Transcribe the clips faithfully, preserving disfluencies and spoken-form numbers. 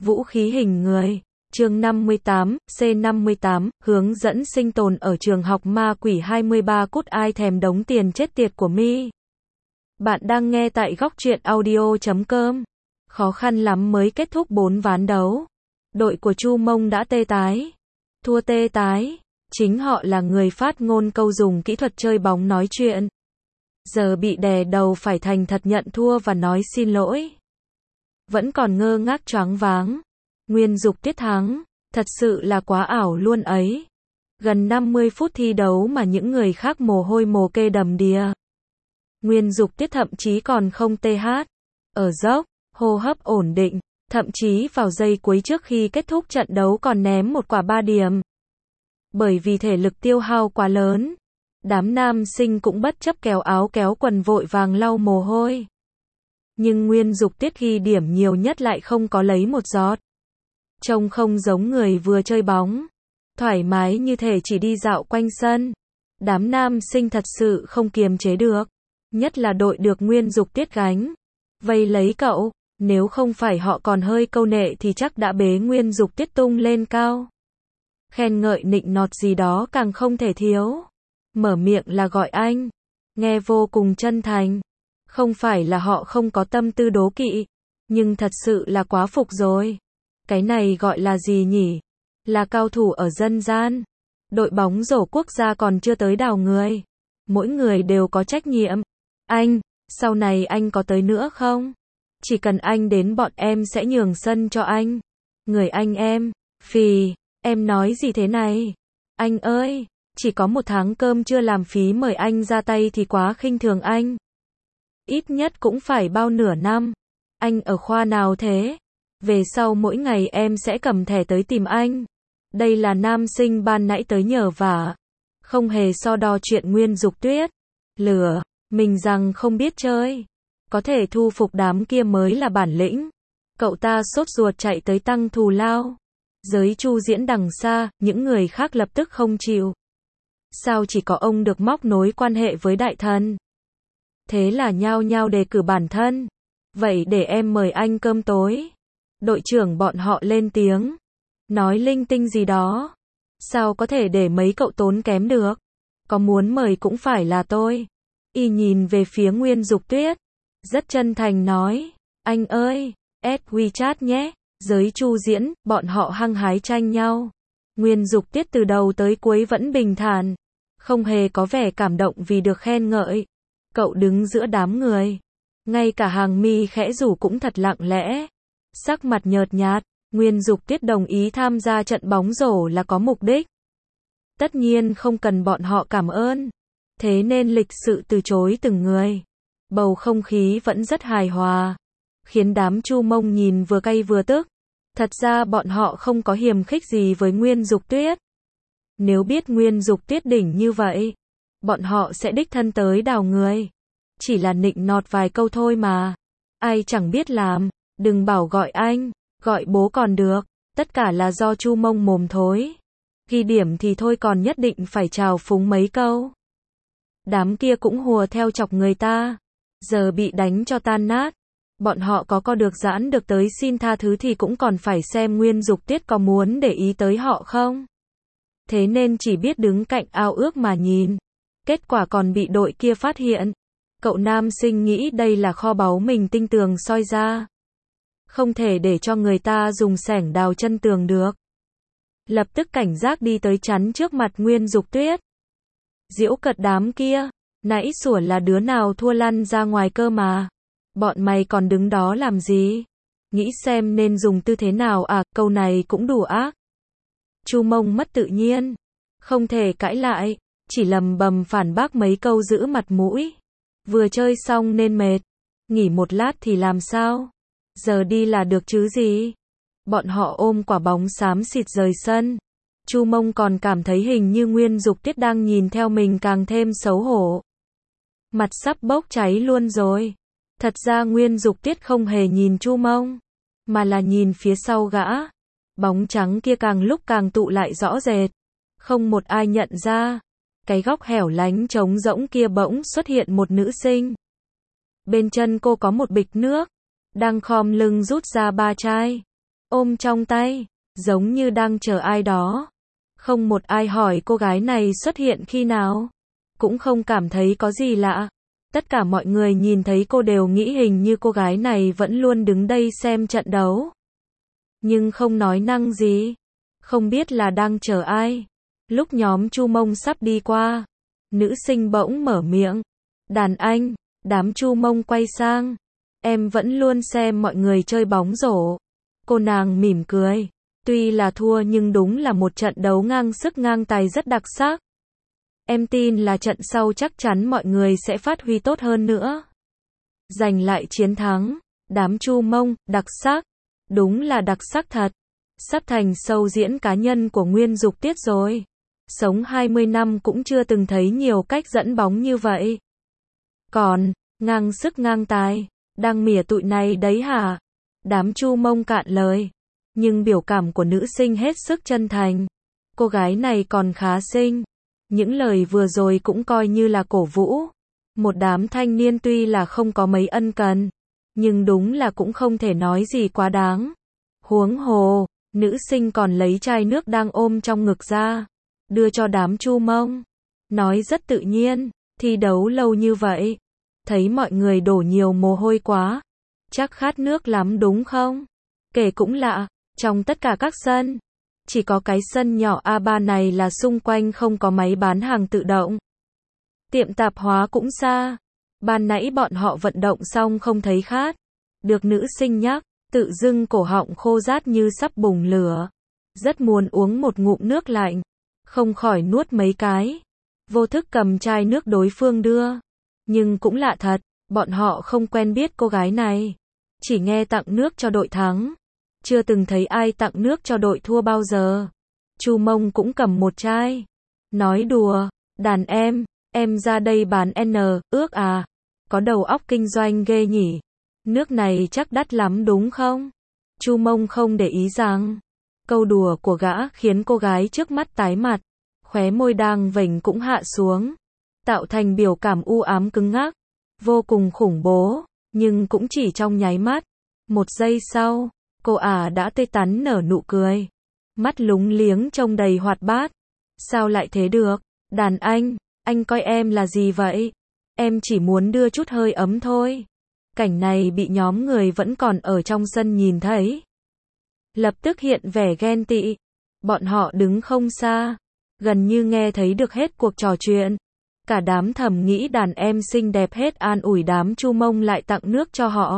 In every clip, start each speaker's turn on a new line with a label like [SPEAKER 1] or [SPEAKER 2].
[SPEAKER 1] Vũ khí hình người. Chương năm mươi tám, C năm mươi tám, hướng dẫn sinh tồn ở trường học ma quỷ hai mươi ba cút ai thèm đống tiền chết tiệt của mi. Bạn đang nghe tại góc truyện audio chấm com. Khó khăn lắm mới kết thúc bốn ván đấu. Đội của Chu Mông đã tê tái. Thua tê tái. Chính họ là người phát ngôn câu dùng kỹ thuật chơi bóng nói chuyện. Giờ bị đè đầu phải thành thật nhận thua và nói xin lỗi. Vẫn còn ngơ ngác choáng váng. Nguyên Dục Tiết thắng, thật sự là quá ảo luôn ấy. Gần năm mươi phút thi đấu mà những người khác mồ hôi mồ kê đầm đìa. Nguyên Dục Tiết thậm chí còn không tê hát. Ở dốc, hô hấp ổn định, thậm chí vào giây cuối trước khi kết thúc trận đấu còn ném một quả ba điểm. Bởi vì thể lực tiêu hao quá lớn, đám nam sinh cũng bất chấp kéo áo kéo quần vội vàng lau mồ hôi. Nhưng Nguyên Dục Tiết ghi điểm nhiều nhất lại không có lấy một giọt. Trông không giống người vừa chơi bóng. Thoải mái như thể chỉ đi dạo quanh sân. Đám nam sinh thật sự không kiềm chế được. Nhất là đội được Nguyên Dục Tiết gánh. Vây lấy cậu, nếu không phải họ còn hơi câu nệ thì chắc đã bế Nguyên Dục Tiết tung lên cao. Khen ngợi nịnh nọt gì đó càng không thể thiếu. Mở miệng là gọi anh. Nghe vô cùng chân thành. Không phải là họ không có tâm tư đố kỵ. Nhưng thật sự là quá phục rồi. Cái này gọi là gì nhỉ? Là cao thủ ở dân gian. Đội bóng rổ quốc gia còn chưa tới đào người. Mỗi người đều có trách nhiệm. Anh, sau này anh có tới nữa không? Chỉ cần anh đến bọn em sẽ nhường sân cho anh. Người anh em, phì, em nói gì thế này? Anh ơi, chỉ có một tháng cơm chưa làm phí mời anh ra tay thì quá khinh thường anh. Ít nhất cũng phải bao nửa năm. Anh ở khoa nào thế? Về sau mỗi ngày em sẽ cầm thẻ tới tìm anh. Đây là nam sinh ban nãy tới nhờ vả. Không hề so đo chuyện Nguyên Dục Tuyết. Lừa, mình rằng không biết chơi. Có thể thu phục đám kia mới là bản lĩnh. Cậu ta sốt ruột chạy tới tăng thù lao. Giới Chu Diễn đằng xa, những người khác lập tức không chịu. Sao chỉ có ông được móc nối quan hệ với đại thần? Thế là nhao nhao đề cử bản thân. Vậy để em mời anh cơm tối. Đội trưởng bọn họ lên tiếng. Nói linh tinh gì đó. Sao có thể để mấy cậu tốn kém được? Có muốn mời cũng phải là tôi. Y nhìn về phía Nguyên Dục Tuyết. Rất chân thành nói. Anh ơi, add WeChat nhé. Giới Chu Diễn, bọn họ hăng hái tranh nhau. Nguyên Dục Tiết từ đầu tới cuối vẫn bình thản. Không hề có vẻ cảm động vì được khen ngợi. Cậu đứng giữa đám người. Ngay cả hàng mi khẽ rủ cũng thật lặng lẽ. Sắc mặt nhợt nhạt, Nguyên Dục Tiết đồng ý tham gia trận bóng rổ là có mục đích. Tất nhiên không cần bọn họ cảm ơn. Thế nên lịch sự từ chối từng người. Bầu không khí vẫn rất hài hòa. Khiến đám Chu Mông nhìn vừa cay vừa tức. Thật ra bọn họ không có hiềm khích gì với Nguyên Dục Tuyết. Nếu biết Nguyên Dục Tuyết đỉnh như vậy, bọn họ sẽ đích thân tới đào người. Chỉ là nịnh nọt vài câu thôi mà. Ai chẳng biết làm. Đừng bảo gọi anh, gọi bố còn được. Tất cả là do Chu Mông mồm thối. Ghi điểm thì thôi còn nhất định phải chào phúng mấy câu. Đám kia cũng hùa theo chọc người ta. Giờ bị đánh cho tan nát. Bọn họ có co được giãn được tới xin tha thứ thì cũng còn phải xem Nguyên Dục Tiết có muốn để ý tới họ không. Thế nên chỉ biết đứng cạnh ao ước mà nhìn. Kết quả còn bị đội kia phát hiện. Cậu nam sinh nghĩ đây là kho báu mình tinh tường soi ra. Không thể để cho người ta dùng xẻng đào chân tường được. Lập tức cảnh giác đi tới chắn trước mặt Nguyên Dục Tuyết. Giễu cợt đám kia. Nãy sủa là đứa nào thua lăn ra ngoài cơ mà. Bọn mày còn đứng đó làm gì? Nghĩ xem nên dùng tư thế nào à, câu này cũng đủ ác. Chu Mông mất tự nhiên. Không thể cãi lại. Chỉ lầm bầm phản bác mấy câu giữ mặt mũi. Vừa chơi xong nên mệt. Nghỉ một lát thì làm sao? Giờ đi là được chứ gì? Bọn họ ôm quả bóng xám xịt rời sân. Chu Mông còn cảm thấy hình như Nguyên Dục Tiết đang nhìn theo mình càng thêm xấu hổ. Mặt sắp bốc cháy luôn rồi. Thật ra Nguyên Dục Tiết không hề nhìn Chu Mông, mà là nhìn phía sau gã. Bóng trắng kia càng lúc càng tụ lại rõ rệt. Không một ai nhận ra. Cái góc hẻo lánh trống rỗng kia bỗng xuất hiện một nữ sinh. Bên chân cô có một bịch nước. Đang khom lưng rút ra ba chai. ôm trong tay, giống như đang chờ ai đó. Không một ai hỏi cô gái này xuất hiện khi nào, cũng không cảm thấy có gì lạ. Tất cả mọi người nhìn thấy cô đều nghĩ hình như cô gái này vẫn luôn đứng đây xem trận đấu. Nhưng không nói năng gì, không biết là đang chờ ai. Lúc nhóm Chu Mông sắp đi qua, nữ sinh bỗng mở miệng. Đàn anh, đám Chu Mông quay sang. Em vẫn luôn xem mọi người chơi bóng rổ. Cô nàng mỉm cười. Tuy là thua nhưng đúng là một trận đấu ngang sức ngang tài rất đặc sắc. Em tin là trận sau chắc chắn mọi người sẽ phát huy tốt hơn nữa. Giành lại chiến thắng. Đám Chu Mông, đặc sắc. Đúng là đặc sắc thật. Sắp thành show diễn cá nhân của Nguyên Dục Tiết rồi. Sống hai mươi năm cũng chưa từng thấy nhiều cách dẫn bóng như vậy. Còn, ngang sức ngang tài, đang mỉa tụi này đấy hả? Đám Chu Mông cạn lời. Nhưng biểu cảm của nữ sinh hết sức chân thành. Cô gái này còn khá xinh. Những lời vừa rồi cũng coi như là cổ vũ. Một đám thanh niên tuy là không có mấy ân cần, nhưng đúng là cũng không thể nói gì quá đáng. Huống hồ, nữ sinh còn lấy chai nước đang ôm trong ngực ra, đưa cho đám Chu Mông. Nói rất tự nhiên, thi đấu lâu như vậy, thấy mọi người đổ nhiều mồ hôi quá, chắc khát nước lắm đúng không? Kể cũng lạ, trong tất cả các sân, chỉ có cái sân nhỏ a ba này là xung quanh không có máy bán hàng tự động. Tiệm tạp hóa cũng xa. Ban nãy bọn họ vận động xong không thấy khát. Được nữ sinh nhắc, tự dưng cổ họng khô rát như sắp bùng lửa. Rất muốn uống một ngụm nước lạnh. Không khỏi nuốt mấy cái. Vô thức cầm chai nước đối phương đưa. Nhưng cũng lạ thật, bọn họ không quen biết cô gái này. Chỉ nghe tặng nước cho đội thắng. Chưa từng thấy ai tặng nước cho đội thua bao giờ. Chu Mông cũng cầm một chai. Nói đùa, đàn em, em ra đây bán N, ước à. Có đầu óc kinh doanh ghê nhỉ. Nước này chắc đắt lắm đúng không? Chu Mông không để ý rằng câu đùa của gã khiến cô gái trước mắt tái mặt. Khóe môi đang vểnh cũng hạ xuống. Tạo thành biểu cảm u ám cứng ngắc. Vô cùng khủng bố. Nhưng cũng chỉ trong nháy mắt. Một giây sau, cô ả đã tươi tắn nở nụ cười. Mắt lúng liếng trông đầy hoạt bát. Sao lại thế được? Đàn anh, anh coi em là gì vậy? Em chỉ muốn đưa chút hơi ấm thôi. Cảnh này bị nhóm người vẫn còn ở trong sân nhìn thấy. Lập tức hiện vẻ ghen tị. Bọn họ đứng không xa. Gần như nghe thấy được hết cuộc trò chuyện. Cả đám thầm nghĩ đàn em xinh đẹp hết an ủi đám Chu Mông lại tặng nước cho họ.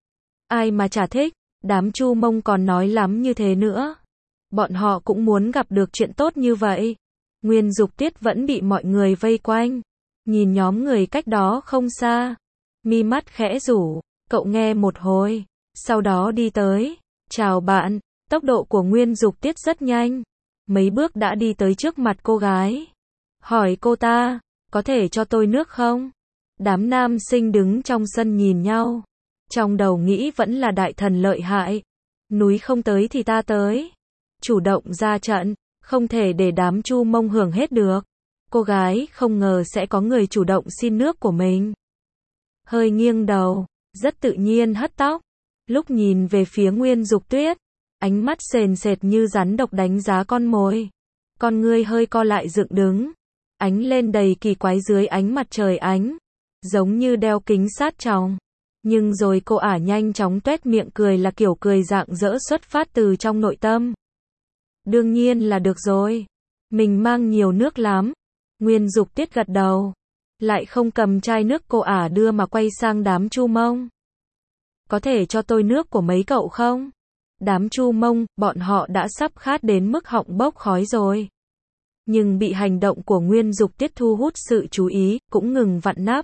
[SPEAKER 1] Ai mà chả thích, đám Chu Mông còn nói lắm như thế nữa. Bọn họ cũng muốn gặp được chuyện tốt như vậy. Nguyên Dục Tiết vẫn bị mọi người vây quanh. Nhìn nhóm người cách đó không xa. Mi mắt khẽ rủ, cậu nghe một hồi. Sau đó đi tới. Chào bạn, tốc độ của Nguyên Dục Tiết rất nhanh. Mấy bước đã đi tới trước mặt cô gái. Hỏi cô ta, có thể cho tôi nước không? Đám nam sinh đứng trong sân nhìn nhau. Trong đầu nghĩ vẫn là đại thần lợi hại. Núi không tới thì ta tới. Chủ động ra trận, không thể để đám Chu Mông hưởng hết được. Cô gái không ngờ sẽ có người chủ động xin nước của mình. Hơi nghiêng đầu, rất tự nhiên hất tóc. Lúc nhìn về phía Nguyên Dục Tuyết, ánh mắt sền sệt như rắn độc đánh giá con mồi. Con ngươi hơi co lại dựng đứng, ánh lên đầy kỳ quái dưới ánh mặt trời ánh, giống như đeo kính sát tròng. Nhưng rồi cô ả nhanh chóng tuét miệng cười là kiểu cười rạng rỡ xuất phát từ trong nội tâm. Đương nhiên là được rồi. Mình mang nhiều nước lắm. Nguyên Dục Tiết gật đầu. Lại không cầm chai nước cô ả đưa mà quay sang đám Chu Mông. Có thể cho tôi nước của mấy cậu không? Đám Chu Mông, bọn họ đã sắp khát đến mức họng bốc khói rồi. Nhưng bị hành động của Nguyên Dục Tiết thu hút sự chú ý, cũng ngừng vặn nắp.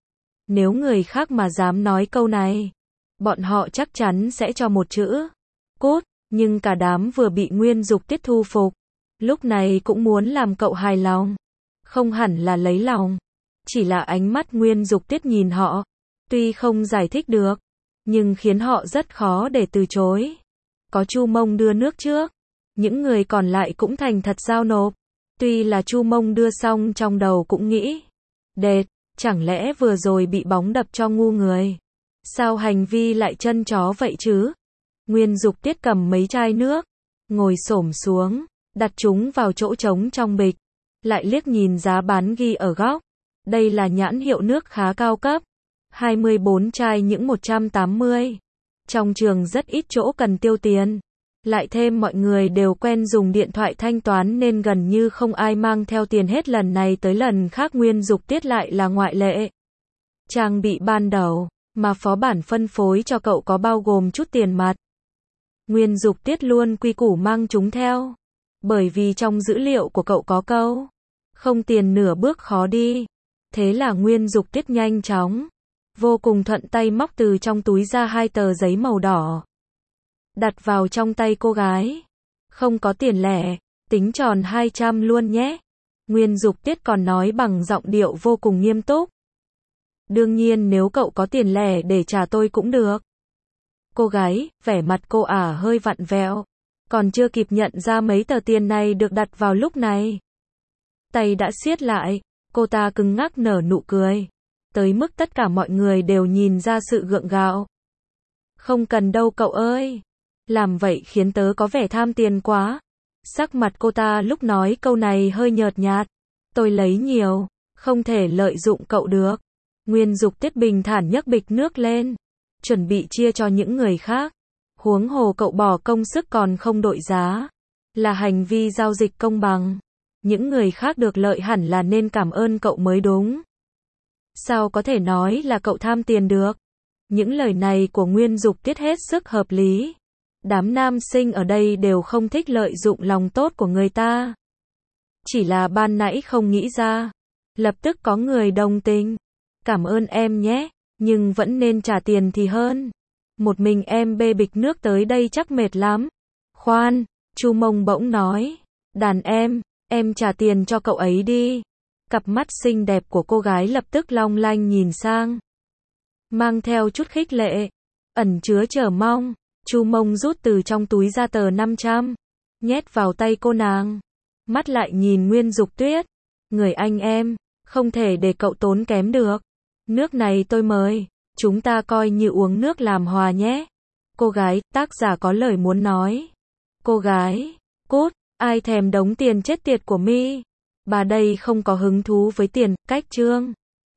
[SPEAKER 1] Nếu người khác mà dám nói câu này, bọn họ chắc chắn sẽ cho một chữ cút. Nhưng cả đám vừa bị Nguyên Dục Tiết thu phục, lúc này cũng muốn làm cậu hài lòng. Không hẳn là lấy lòng, chỉ là ánh mắt Nguyên Dục Tiết nhìn họ, tuy không giải thích được, nhưng khiến họ rất khó để từ chối. Có Chu Mông đưa nước trước, những người còn lại cũng thành thật giao nộp. Tuy là Chu Mông đưa xong trong đầu cũng nghĩ, đệt, chẳng lẽ vừa rồi bị bóng đập cho ngu người? Sao hành vi lại chân chó vậy chứ? Nguyên Dục Tiết cầm mấy chai nước, ngồi xổm xuống, đặt chúng vào chỗ trống trong bịch, lại liếc nhìn giá bán ghi ở góc. Đây là nhãn hiệu nước khá cao cấp, hai mươi bốn chai những một trăm tám mươi. Trong trường rất ít chỗ cần tiêu tiền. Lại thêm mọi người đều quen dùng điện thoại thanh toán nên gần như không ai mang theo tiền hết lần này tới lần khác. Nguyên Dục Tiết lại là ngoại lệ. Trang bị ban đầu mà phó bản phân phối cho cậu có bao gồm chút tiền mặt. Nguyên Dục Tiết luôn quy củ mang chúng theo. Bởi vì trong dữ liệu của cậu có câu không tiền nửa bước khó đi. Thế là Nguyên Dục Tiết nhanh chóng, vô cùng thuận tay móc từ trong túi ra hai tờ giấy màu đỏ. Đặt vào trong tay cô gái. Không có tiền lẻ, tính tròn hai trăm luôn nhé. Nguyên Dục Tiết còn nói bằng giọng điệu vô cùng nghiêm túc. Đương nhiên nếu cậu có tiền lẻ để trả tôi cũng được. Cô gái, vẻ mặt cô ả hơi vặn vẹo. Còn chưa kịp nhận ra mấy tờ tiền này được đặt vào lúc này. Tay đã siết lại, cô ta cứng ngắc nở nụ cười. Tới mức tất cả mọi người đều nhìn ra sự gượng gạo. Không cần đâu cậu ơi. Làm vậy khiến tớ có vẻ tham tiền quá. Sắc mặt cô ta lúc nói câu này hơi nhợt nhạt. Tôi lấy nhiều, không thể lợi dụng cậu được. Nguyên Dục Tiết bình thản nhấc bịch nước lên, chuẩn bị chia cho những người khác. Huống hồ cậu bỏ công sức còn không đội giá. Là hành vi giao dịch công bằng. Những người khác được lợi hẳn là nên cảm ơn cậu mới đúng. Sao có thể nói là cậu tham tiền được? Những lời này của Nguyên Dục Tiết hết sức hợp lý. Đám nam sinh ở đây đều không thích lợi dụng lòng tốt của người ta. Chỉ là ban nãy không nghĩ ra. Lập tức có người đồng tình. Cảm ơn em nhé, nhưng vẫn nên trả tiền thì hơn. Một mình em bê bịch nước tới đây chắc mệt lắm. Khoan, Chu Mông bỗng nói. Đàn em, em trả tiền cho cậu ấy đi. Cặp mắt xinh đẹp của cô gái lập tức long lanh nhìn sang. Mang theo chút khích lệ, ẩn chứa chờ mong. Chu Mông rút từ trong túi ra tờ năm trăm, nhét vào tay cô nàng. Mắt lại nhìn Nguyên Dục Tuyết. Người anh em, không thể để cậu tốn kém được. Nước này tôi mời, chúng ta coi như uống nước làm hòa nhé. Cô gái, tác giả có lời muốn nói. Cô gái, cút, ai thèm đống tiền chết tiệt của mi. Bà đây không có hứng thú với tiền, cách chương.